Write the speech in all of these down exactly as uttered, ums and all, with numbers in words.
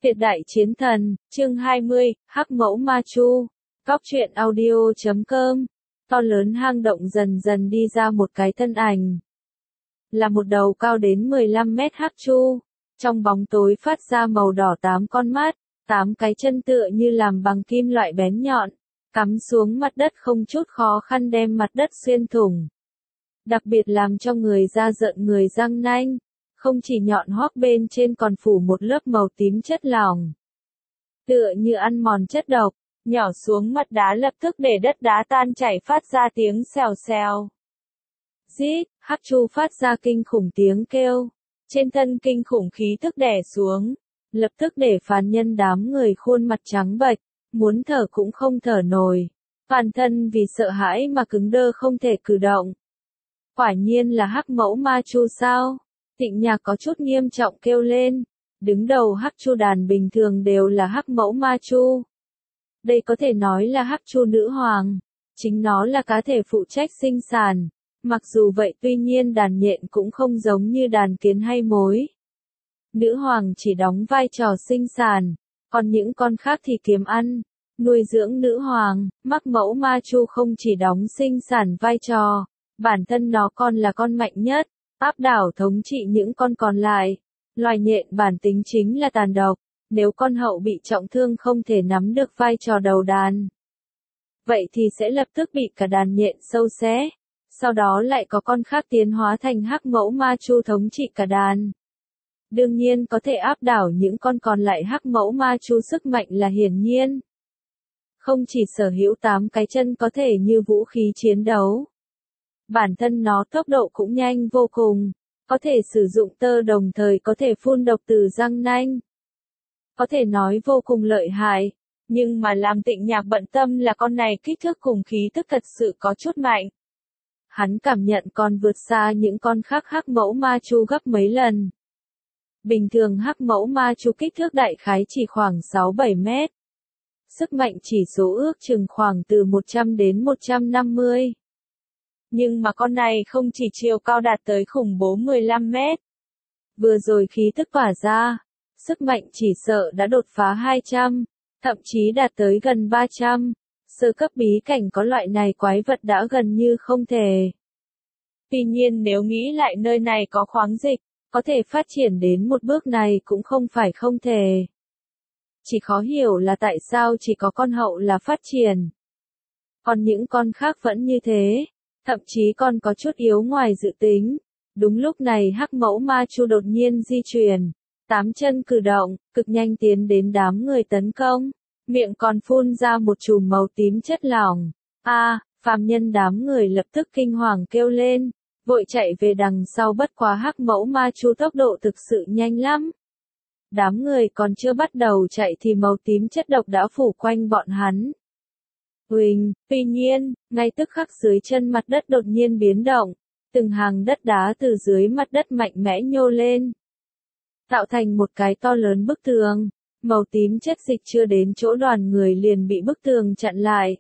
Tuyệt đại chiến thần, chương hai mươi, Hắc mẫu ma chu. Cóc truyện audio chấm com. To lớn hang động dần dần đi ra một cái thân ảnh. Là một đầu cao đến mười lăm mét hắc chu. Trong bóng tối phát ra màu đỏ tám con mắt, tám cái chân tựa như làm bằng kim loại bén nhọn, cắm xuống mặt đất không chút khó khăn đem mặt đất xuyên thủng. Đặc biệt làm cho người da rợn người răng nanh. Không chỉ nhọn hoắt bên trên còn phủ một lớp màu tím chất lỏng. Tựa như ăn mòn chất độc, nhỏ xuống mặt đá lập tức để đất đá tan chảy phát ra tiếng xèo xèo. Rít, hắc chu phát ra kinh khủng tiếng kêu. Trên thân kinh khủng khí tức đè xuống, lập tức để phàm nhân đám người khuôn mặt trắng bệch, muốn thở cũng không thở nổi. Toàn thân vì sợ hãi mà cứng đơ không thể cử động. Quả nhiên là hắc mẫu ma chu sao? Tịnh Nhạc có chút nghiêm trọng kêu lên, đứng đầu hắc chu đàn bình thường đều là hắc mẫu ma chu. Đây có thể nói là hắc chu nữ hoàng, chính nó là cá thể phụ trách sinh sản. Mặc dù vậy tuy nhiên đàn nhện cũng không giống như đàn kiến hay mối. Nữ hoàng chỉ đóng vai trò sinh sản, còn những con khác thì kiếm ăn, nuôi dưỡng nữ hoàng. Hắc mẫu ma chu không chỉ đóng sinh sản vai trò, bản thân nó còn là con mạnh nhất. Áp đảo thống trị những con còn lại. Loài nhện bản tính chính là tàn độc, nếu con hậu bị trọng thương không thể nắm được vai trò đầu đàn. Vậy thì sẽ lập tức bị cả đàn nhện sâu xé, sau đó lại có con khác tiến hóa thành hắc mẫu ma chu thống trị cả đàn. Đương nhiên có thể áp đảo những con còn lại hắc mẫu ma chu sức mạnh là hiển nhiên. Không chỉ sở hữu tám cái chân có thể như vũ khí chiến đấu. Bản thân nó tốc độ cũng nhanh vô cùng, có thể sử dụng tơ đồng thời có thể phun độc từ răng nanh. Có thể nói vô cùng lợi hại, nhưng mà làm Tịnh Nhạc bận tâm là con này kích thước cùng khí tức thật sự có chút mạnh. Hắn cảm nhận còn vượt xa những con khác hắc mẫu ma chu gấp mấy lần. Bình thường hắc mẫu ma chu kích thước đại khái chỉ khoảng sáu bảy mét. Sức mạnh chỉ số ước chừng khoảng từ một trăm đến một trăm năm mươi. Nhưng mà con này không chỉ chiều cao đạt tới khủng bố mười lăm mét. Vừa rồi khí tức tỏa ra, sức mạnh chỉ sợ đã đột phá hai trăm, thậm chí đạt tới gần ba trăm. Sơ cấp bí cảnh có loại này quái vật đã gần như không thể. Tuy nhiên nếu nghĩ lại nơi này có khoáng dịch, có thể phát triển đến một bước này cũng không phải không thể. Chỉ khó hiểu là tại sao chỉ có con hậu là phát triển. Còn những con khác vẫn như thế. Thậm chí còn có chút yếu ngoài dự tính. Đúng lúc này hắc mẫu ma chu đột nhiên di chuyển. Tám chân cử động, cực nhanh tiến đến đám người tấn công. Miệng còn phun ra một chùm màu tím chất lỏng. A, à, phàm nhân đám người lập tức kinh hoàng kêu lên. Vội chạy về đằng sau bất quá hắc mẫu ma chu tốc độ thực sự nhanh lắm. Đám người còn chưa bắt đầu chạy thì màu tím chất độc đã phủ quanh bọn hắn. Huỳnh, tuy nhiên, ngay tức khắc dưới chân mặt đất đột nhiên biến động, từng hàng đất đá từ dưới mặt đất mạnh mẽ nhô lên, tạo thành một cái to lớn bức tường, màu tím chất dịch chưa đến chỗ đoàn người liền bị bức tường chặn lại.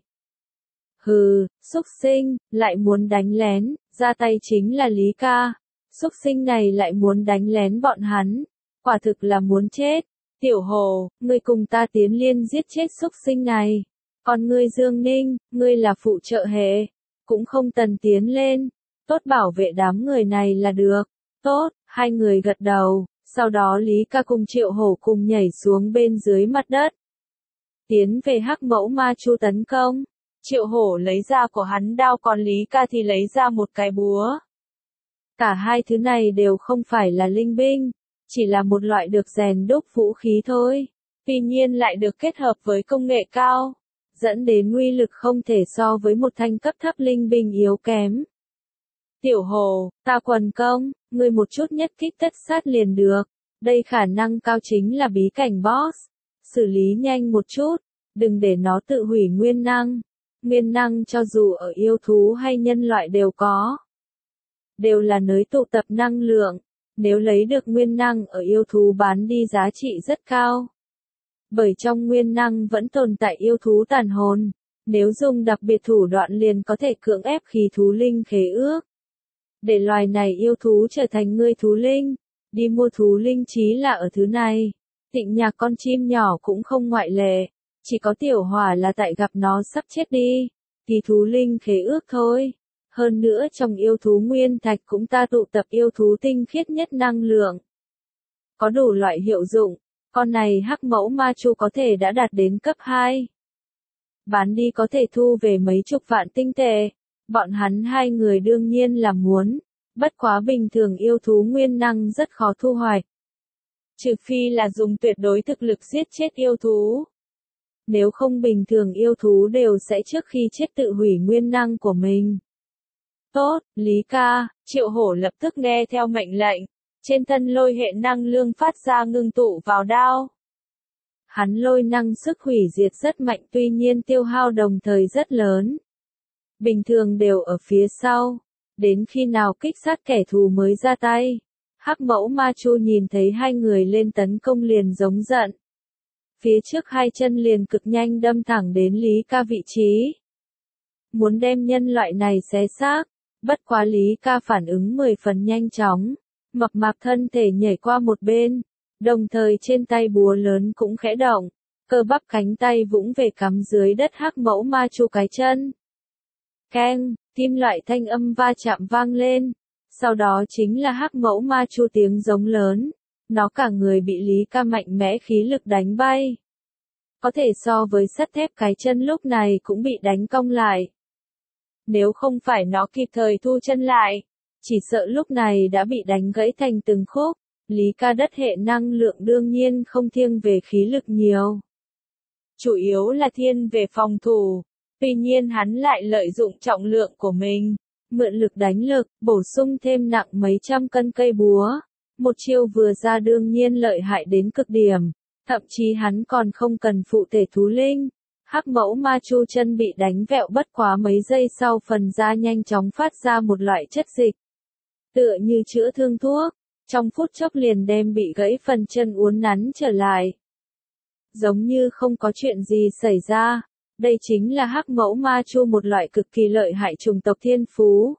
Hừ, xúc sinh, lại muốn đánh lén, ra tay chính là Lý Ca, xúc sinh này lại muốn đánh lén bọn hắn, quả thực là muốn chết. Tiểu Hồ, ngươi cùng ta tiến liên giết chết xúc sinh này. Còn ngươi Dương Ninh, ngươi là phụ trợ hệ, cũng không cần tiến lên, tốt bảo vệ đám người này là được. Tốt, hai người gật đầu, sau đó Lý Ca cùng Triệu Hổ cùng nhảy xuống bên dưới mặt đất. Tiến về hắc mẫu ma chu tấn công, Triệu Hổ lấy ra của hắn đao còn Lý Ca thì lấy ra một cái búa. Cả hai thứ này đều không phải là linh binh, chỉ là một loại được rèn đúc vũ khí thôi, tuy nhiên lại được kết hợp với công nghệ cao. Dẫn đến uy lực không thể so với một thanh cấp thấp linh binh yếu kém. Tiểu Hồ, ta quần công, ngươi một chút nhất kích tất sát liền được. Đây khả năng cao chính là bí cảnh boss. Xử lý nhanh một chút, đừng để nó tự hủy nguyên năng. Nguyên năng cho dù ở yêu thú hay nhân loại đều có. Đều là nơi tụ tập năng lượng. Nếu lấy được nguyên năng ở yêu thú bán đi giá trị rất cao. Bởi trong nguyên năng vẫn tồn tại yêu thú tàn hồn, nếu dùng đặc biệt thủ đoạn liền có thể cưỡng ép khí thú linh khế ước. Để loài này yêu thú trở thành người thú linh, đi mua thú linh chí là ở thứ này. Tịnh Nhạc con chim nhỏ cũng không ngoại lệ, chỉ có Tiểu Hỏa là tại gặp nó sắp chết đi, thì thú linh khế ước thôi. Hơn nữa trong yêu thú nguyên thạch cũng ta tụ tập yêu thú tinh khiết nhất năng lượng. Có đủ loại hiệu dụng, con này hắc mẫu ma chu có thể đã đạt đến cấp hai. Bán đi có thể thu về mấy chục vạn tinh tệ, bọn hắn hai người đương nhiên là muốn, bất quá bình thường yêu thú nguyên năng rất khó thu hoạch. Trừ phi là dùng tuyệt đối thực lực giết chết yêu thú. Nếu không bình thường yêu thú đều sẽ trước khi chết tự hủy nguyên năng của mình. Tốt, Lý ca, Triệu Hổ lập tức nghe theo mệnh lệnh, trên thân lôi hệ năng lượng phát ra ngưng tụ vào đao. Hắn lôi năng sức hủy diệt rất mạnh tuy nhiên tiêu hao đồng thời rất lớn. Bình thường đều ở phía sau, đến khi nào kích sát kẻ thù mới ra tay. Hắc mẫu ma chu nhìn thấy hai người lên tấn công liền giống giận. Phía trước hai chân liền cực nhanh đâm thẳng đến Lý ca vị trí. Muốn đem nhân loại này xé xác, bất quá Lý ca phản ứng mười phần nhanh chóng, mập mạp thân thể nhảy qua một bên, đồng thời trên tay búa lớn cũng khẽ động, cơ bắp cánh tay vũng về cắm dưới đất hắc mẫu ma chu cái chân. Keng, kim loại thanh âm va chạm vang lên, sau đó chính là hắc mẫu ma chu tiếng giống lớn, nó cả người bị Lý ca mạnh mẽ khí lực đánh bay. Có thể so với sắt thép cái chân lúc này cũng bị đánh cong lại. Nếu không phải nó kịp thời thu chân lại, chỉ sợ lúc này đã bị đánh gãy thành từng khúc. Lý ca đất hệ năng lượng đương nhiên không thiêng về khí lực nhiều. Chủ yếu là thiên về phòng thủ, tuy nhiên hắn lại lợi dụng trọng lượng của mình, mượn lực đánh lực, bổ sung thêm nặng mấy trăm cân cây búa. Một chiêu vừa ra đương nhiên lợi hại đến cực điểm, thậm chí hắn còn không cần phụ thể thú linh. Hắc mẫu ma chu chân bị đánh vẹo bất quá mấy giây sau phần da nhanh chóng phát ra một loại chất dịch. Tựa như chữa thương thuốc, trong phút chốc liền đem bị gãy phần chân uốn nắn trở lại. Giống như không có chuyện gì xảy ra, đây chính là hắc mẫu ma chu một loại cực kỳ lợi hại chủng tộc thiên phú.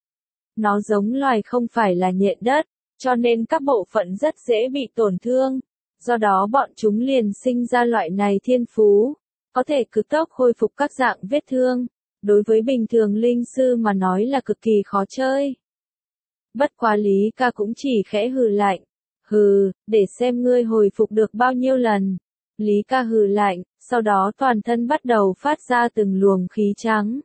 Nó giống loài không phải là nhện đất, cho nên các bộ phận rất dễ bị tổn thương, do đó bọn chúng liền sinh ra loại này thiên phú, có thể cực tốc khôi phục các dạng vết thương, đối với bình thường linh sư mà nói là cực kỳ khó chơi. Bất quá Lý ca cũng chỉ khẽ hừ lạnh, hừ, để xem ngươi hồi phục được bao nhiêu lần. Lý ca hừ lạnh, sau đó toàn thân bắt đầu phát ra từng luồng khí trắng.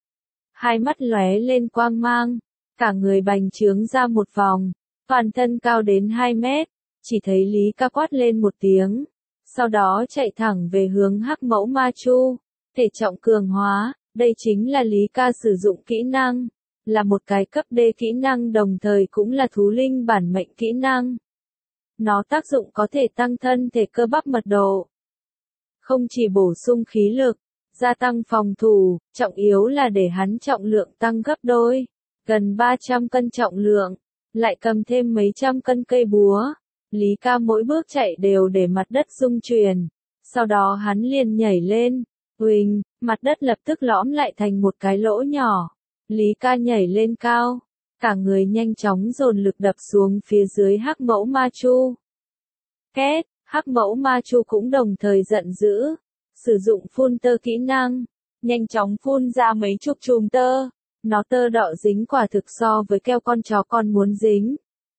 Hai mắt lóe lên quang mang, cả người bành trướng ra một vòng, toàn thân cao đến hai mét, chỉ thấy Lý ca quát lên một tiếng, sau đó chạy thẳng về hướng hắc mẫu ma chu, thể trọng cường hóa, đây chính là Lý ca sử dụng kỹ năng, là một cái cấp D kỹ năng đồng thời cũng là thú linh bản mệnh kỹ năng. Nó tác dụng có thể tăng thân thể cơ bắp mật độ, không chỉ bổ sung khí lực, gia tăng phòng thủ, trọng yếu là để hắn trọng lượng tăng gấp đôi, gần ba trăm cân trọng lượng, lại cầm thêm mấy trăm cân cây búa. Lý ca mỗi bước chạy đều để mặt đất rung chuyển, sau đó hắn liền nhảy lên, huỳnh, mặt đất lập tức lõm lại thành một cái lỗ nhỏ. Lý ca nhảy lên cao, cả người nhanh chóng dồn lực đập xuống phía dưới hắc mẫu ma chu. Két, hắc mẫu ma chu cũng đồng thời giận dữ, sử dụng phun tơ kỹ năng, nhanh chóng phun ra mấy chục chùm tơ, nó tơ đỏ dính quả thực so với keo con chó con muốn dính.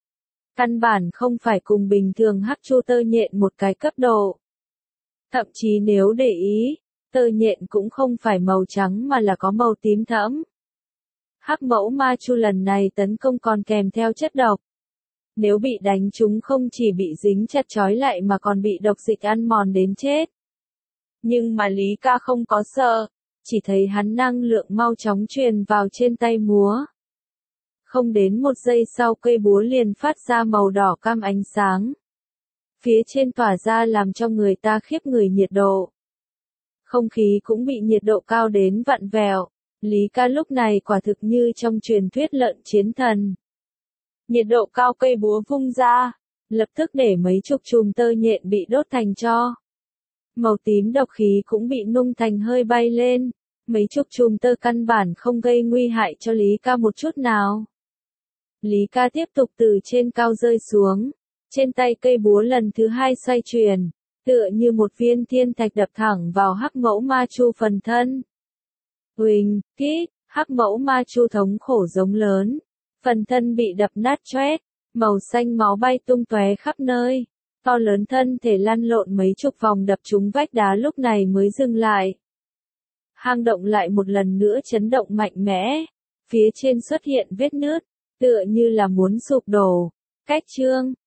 Căn bản không phải cùng bình thường hắc chu tơ nhện một cái cấp độ. Thậm chí nếu để ý, tơ nhện cũng không phải màu trắng mà là có màu tím thẫm. Hắc mẫu ma chu lần này tấn công còn kèm theo chất độc. Nếu bị đánh chúng không chỉ bị dính chặt trói lại mà còn bị độc dịch ăn mòn đến chết. Nhưng mà Lý ca không có sợ, chỉ thấy hắn năng lượng mau chóng truyền vào trên tay múa. Không đến một giây sau cây búa liền phát ra màu đỏ cam ánh sáng. Phía trên tỏa ra làm cho người ta khiếp người nhiệt độ. Không khí cũng bị nhiệt độ cao đến vặn vẹo. Lý ca lúc này quả thực như trong truyền thuyết lợn chiến thần. Nhiệt độ cao cây búa vung ra, lập tức để mấy chục chùm tơ nhện bị đốt thành tro. Màu tím độc khí cũng bị nung thành hơi bay lên, mấy chục chùm tơ căn bản không gây nguy hại cho Lý ca một chút nào. Lý ca tiếp tục từ trên cao rơi xuống, Trên tay cây búa lần thứ hai xoay chuyển, tựa như một viên thiên thạch đập thẳng vào hắc mẫu ma chu phần thân. Huỳnh, kít, hắc mẫu ma chu thống khổ giống lớn, phần thân bị đập nát choét, màu xanh máu bay tung tóe khắp nơi, to lớn thân thể lăn lộn mấy chục vòng đập trúng vách đá lúc này mới dừng lại. Hang động lại một lần nữa chấn động mạnh mẽ, phía trên xuất hiện vết nứt, tựa như là muốn sụp đổ. Cách chương